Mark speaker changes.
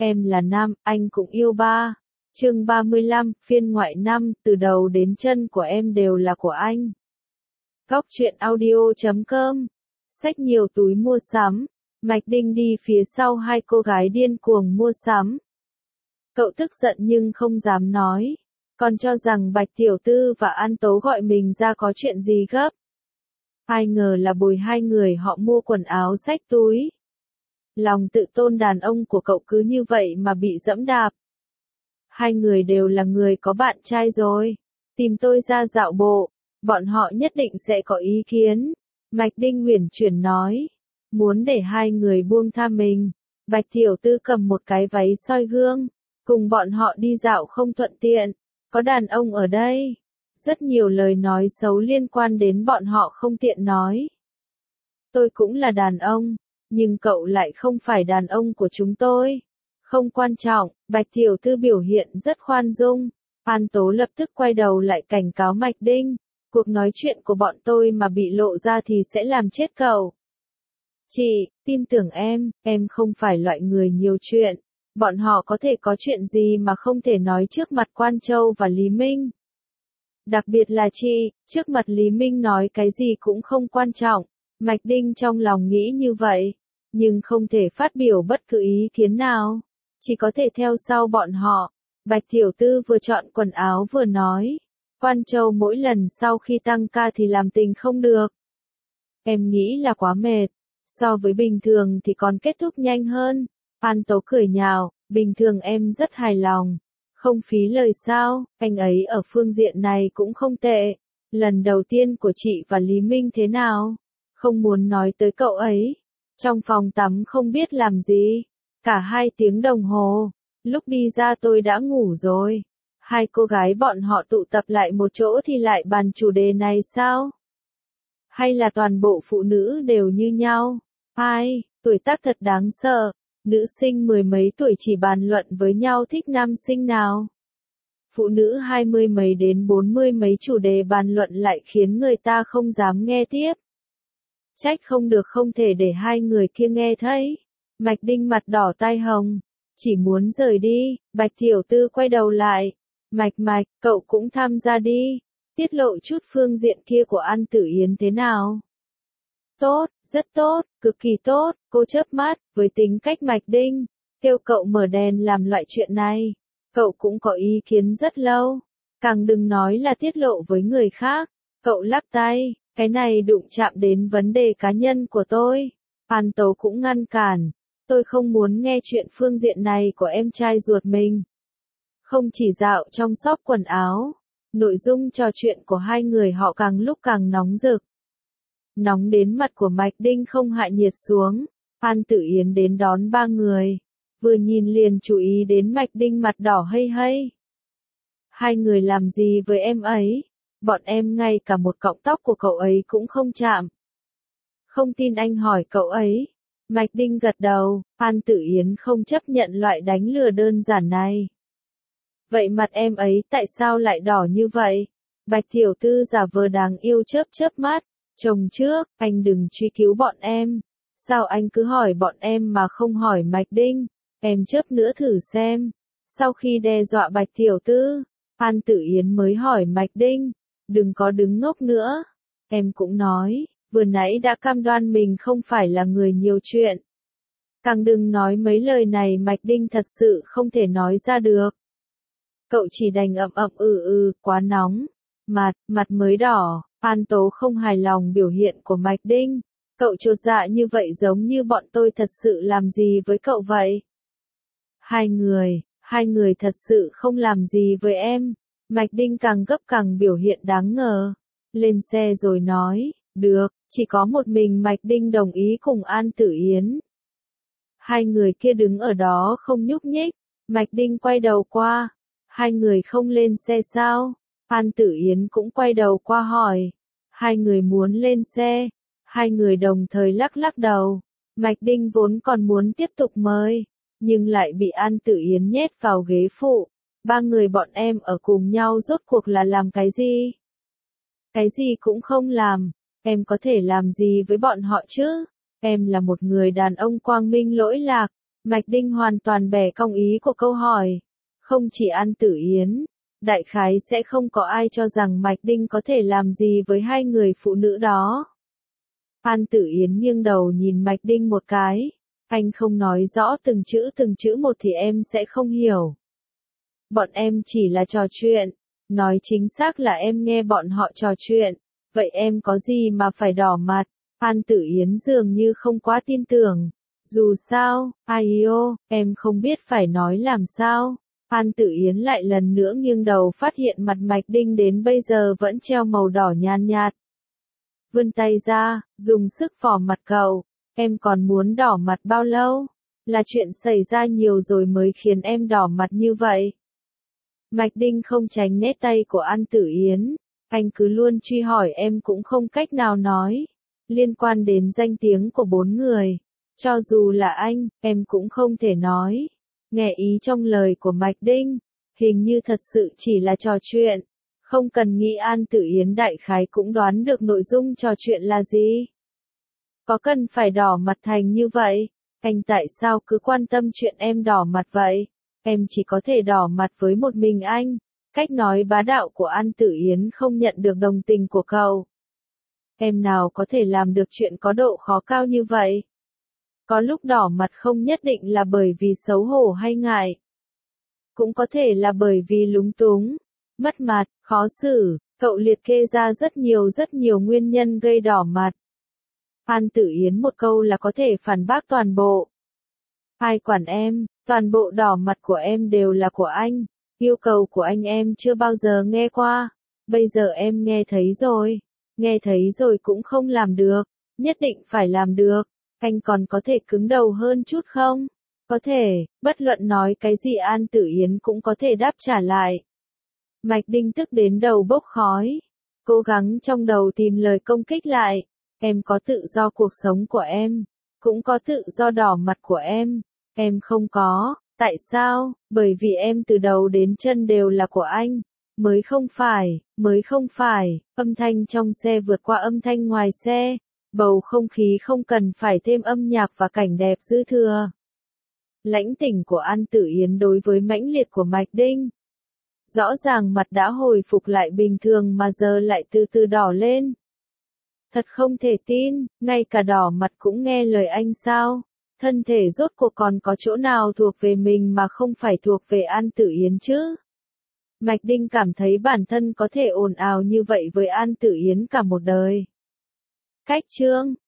Speaker 1: Em là nam, anh cũng yêu ba. Chương 35, phiên ngoại 5, từ đầu đến chân của em đều là của anh. Góc truyện audio.com. Xách nhiều túi mua sắm. Mạch Đinh đi phía sau hai cô gái điên cuồng mua sắm. Cậu tức giận nhưng không dám nói. Còn cho rằng Bạch Tiểu Tư và An Tố gọi mình ra có chuyện gì gấp. Ai ngờ là bồi hai người họ mua quần áo xách túi. Lòng tự tôn đàn ông của cậu cứ như vậy mà bị dẫm đạp. Hai người đều là người có bạn trai rồi. Tìm tôi ra dạo bộ, bọn họ nhất định sẽ có ý kiến. Mạch Đinh uyển chuyển nói. Muốn để hai người buông tha mình. Bạch Tiểu Tư cầm một cái váy soi gương. Cùng bọn họ đi dạo không thuận tiện. Có đàn ông ở đây. Rất nhiều lời nói xấu liên quan đến bọn họ không tiện nói. Tôi cũng là đàn ông. Nhưng cậu lại không phải đàn ông của chúng tôi. Không quan trọng, Bạch Tiểu Tư biểu hiện rất khoan dung. An Tố lập tức quay đầu lại cảnh cáo Mạch Đinh. Cuộc nói chuyện của bọn tôi mà bị lộ ra thì sẽ làm chết cậu. Chị, tin tưởng em không phải loại người nhiều chuyện. Bọn họ có thể có chuyện gì mà không thể nói trước mặt Quan Châu và Lý Minh. Đặc biệt là chị, trước mặt Lý Minh nói cái gì cũng không quan trọng. Mạch Đinh trong lòng nghĩ như vậy. Nhưng không thể phát biểu bất cứ ý kiến nào. Chỉ có thể theo sau bọn họ. Bạch Tiểu Tư vừa chọn quần áo vừa nói. Quan Châu mỗi lần sau khi tăng ca thì làm tình không được. Em nghĩ là quá mệt. So với bình thường thì còn kết thúc nhanh hơn. An Tố cười nhạo, bình thường em rất hài lòng. Không phí lời sao, anh ấy ở phương diện này cũng không tệ. Lần đầu tiên của chị và Lý Minh thế nào? Không muốn nói tới cậu ấy. Trong phòng tắm không biết làm gì. Cả 2 tiếng đồng hồ. Lúc đi ra tôi đã ngủ rồi. Hai cô gái bọn họ tụ tập lại một chỗ thì lại bàn chủ đề này sao? Hay là toàn bộ phụ nữ đều như nhau? Ai, tuổi tác thật đáng sợ. Nữ sinh 10 mấy tuổi chỉ bàn luận với nhau thích nam sinh nào. Phụ nữ 20 mấy đến 40 mấy chủ đề bàn luận lại khiến người ta không dám nghe tiếp. Trách không được không thể để hai người kia nghe thấy. Mạch Đinh mặt đỏ tai hồng. Chỉ muốn rời đi. Bạch Tiểu Tư quay đầu lại. Mạch, cậu cũng tham gia đi. Tiết lộ chút phương diện kia của An Tử Yến thế nào? Tốt, rất tốt, cực kỳ tốt. Cô chớp mắt, với tính cách Mạch Đinh. Kêu cậu mở đèn làm loại chuyện này. Cậu cũng có ý kiến rất lâu. Càng đừng nói là tiết lộ với người khác. Cậu lắc tay. Cái này đụng chạm đến vấn đề cá nhân của tôi. An Tố cũng ngăn cản. Tôi không muốn nghe chuyện phương diện này của em trai ruột mình. Không chỉ dạo trong shop quần áo. Nội dung trò chuyện của hai người họ càng lúc càng nóng rực. Nóng đến mặt của Mạch Đinh không hạ nhiệt xuống. An Tử Yến đến đón 3 người. Vừa nhìn liền chú ý đến Mạch Đinh mặt đỏ hây hây. Hai người làm gì với em ấy? Bọn em ngay cả một cọng tóc của cậu ấy cũng không chạm. Không tin anh hỏi cậu ấy. Mạch Đinh gật đầu, An Tử Yến không chấp nhận loại đánh lừa đơn giản này. Vậy mặt em ấy tại sao lại đỏ như vậy? Bạch Tiểu Tư giả vờ đáng yêu chớp mắt. Chồng trước, anh đừng truy cứu bọn em. Sao anh cứ hỏi bọn em mà không hỏi Mạch Đinh? Em chớp nữa thử xem. Sau khi đe dọa Bạch Tiểu Tư, An Tử Yến mới hỏi Mạch Đinh. Đừng có đứng ngốc nữa. Em cũng nói, vừa nãy đã cam đoan mình không phải là người nhiều chuyện. Càng đừng nói mấy lời này Mạch Đinh thật sự không thể nói ra được. Cậu chỉ đành ậm quá nóng. Mặt mới đỏ, An Tố không hài lòng biểu hiện của Mạch Đinh. Cậu chột dạ như vậy giống như bọn tôi thật sự làm gì với cậu vậy? Hai người thật sự không làm gì với em. Mạch Đinh càng gấp càng biểu hiện đáng ngờ. Lên xe rồi nói, được, chỉ có một mình Mạch Đinh đồng ý cùng An Tử Yến. Hai người kia đứng ở đó không nhúc nhích. Mạch Đinh quay đầu qua. Hai người không lên xe sao? An Tử Yến cũng quay đầu qua hỏi. Hai người muốn lên xe. Hai người đồng thời lắc đầu. Mạch Đinh vốn còn muốn tiếp tục mời. Nhưng lại bị An Tử Yến nhét vào ghế phụ. 3 người bọn em ở cùng nhau rốt cuộc là làm cái gì? Cái gì cũng không làm. Em có thể làm gì với bọn họ chứ? Em là một người đàn ông quang minh lỗi lạc. Mạch Đinh hoàn toàn bẻ cong ý của câu hỏi. Không chỉ An Tử Yến, đại khái sẽ không có ai cho rằng Mạch Đinh có thể làm gì với hai người phụ nữ đó. An Tử Yến nghiêng đầu nhìn Mạch Đinh một cái. Anh không nói rõ từng chữ một thì em sẽ không hiểu. Bọn em chỉ là trò chuyện. Nói chính xác là em nghe bọn họ trò chuyện. Vậy em có gì mà phải đỏ mặt? An Tử Yến dường như không quá tin tưởng. Dù sao, Aio, em không biết phải nói làm sao. An Tử Yến lại lần nữa nghiêng đầu phát hiện mặt Mạch Đinh đến bây giờ vẫn treo màu đỏ nhàn nhạt. Vươn tay ra, dùng sức phỏ mặt cậu. Em còn muốn đỏ mặt bao lâu? Là chuyện xảy ra nhiều rồi mới khiến em đỏ mặt như vậy. Mạch Đinh không tránh nét tay của An Tử Yến. Anh cứ luôn truy hỏi em cũng không cách nào nói. Liên quan đến danh tiếng của 4 người. Cho dù là anh, em cũng không thể nói. Nghe ý trong lời của Mạch Đinh. Hình như thật sự chỉ là trò chuyện. Không cần nghĩ An Tử Yến đại khái cũng đoán được nội dung trò chuyện là gì. Có cần phải đỏ mặt thành như vậy? Anh tại sao cứ quan tâm chuyện em đỏ mặt vậy? Em chỉ có thể đỏ mặt với một mình anh. Cách nói bá đạo của An Tử Yến không nhận được đồng tình của cậu. Em nào có thể làm được chuyện có độ khó cao như vậy? Có lúc đỏ mặt không nhất định là bởi vì xấu hổ hay ngại. Cũng có thể là bởi vì lúng túng, mất mặt, khó xử. Cậu liệt kê ra rất nhiều nguyên nhân gây đỏ mặt. An Tử Yến một câu là có thể phản bác toàn bộ. Ai quản em, toàn bộ đỏ mặt của em đều là của anh. Yêu cầu của anh em chưa bao giờ nghe qua. Bây giờ em nghe thấy rồi. Nghe thấy rồi cũng không làm được. Nhất định phải làm được. Anh còn có thể cứng đầu hơn chút không? Có thể, bất luận nói cái gì An Tử Yến cũng có thể đáp trả lại. Mạch Đinh tức đến đầu bốc khói. Cố gắng trong đầu tìm lời công kích lại. Em có tự do cuộc sống của em. Cũng có tự do đỏ mặt của em. Em không có. Tại sao? Bởi vì em từ đầu đến chân đều là của anh. Mới không phải. Âm thanh trong xe vượt qua âm thanh ngoài xe. Bầu không khí không cần phải thêm âm nhạc và cảnh đẹp dư thừa. Lãnh tỉnh của An Tử Yến đối với mãnh liệt của Mạch Đinh. Rõ ràng mặt đã hồi phục lại bình thường mà giờ lại từ từ đỏ lên. Thật không thể tin, ngay cả đỏ mặt cũng nghe lời anh sao? Thân thể rốt cuộc còn có chỗ nào thuộc về mình mà không phải thuộc về An Tử Yến chứ? Mạch Đinh cảm thấy bản thân có thể ồn ào như vậy với An Tử Yến cả một đời. Cách chương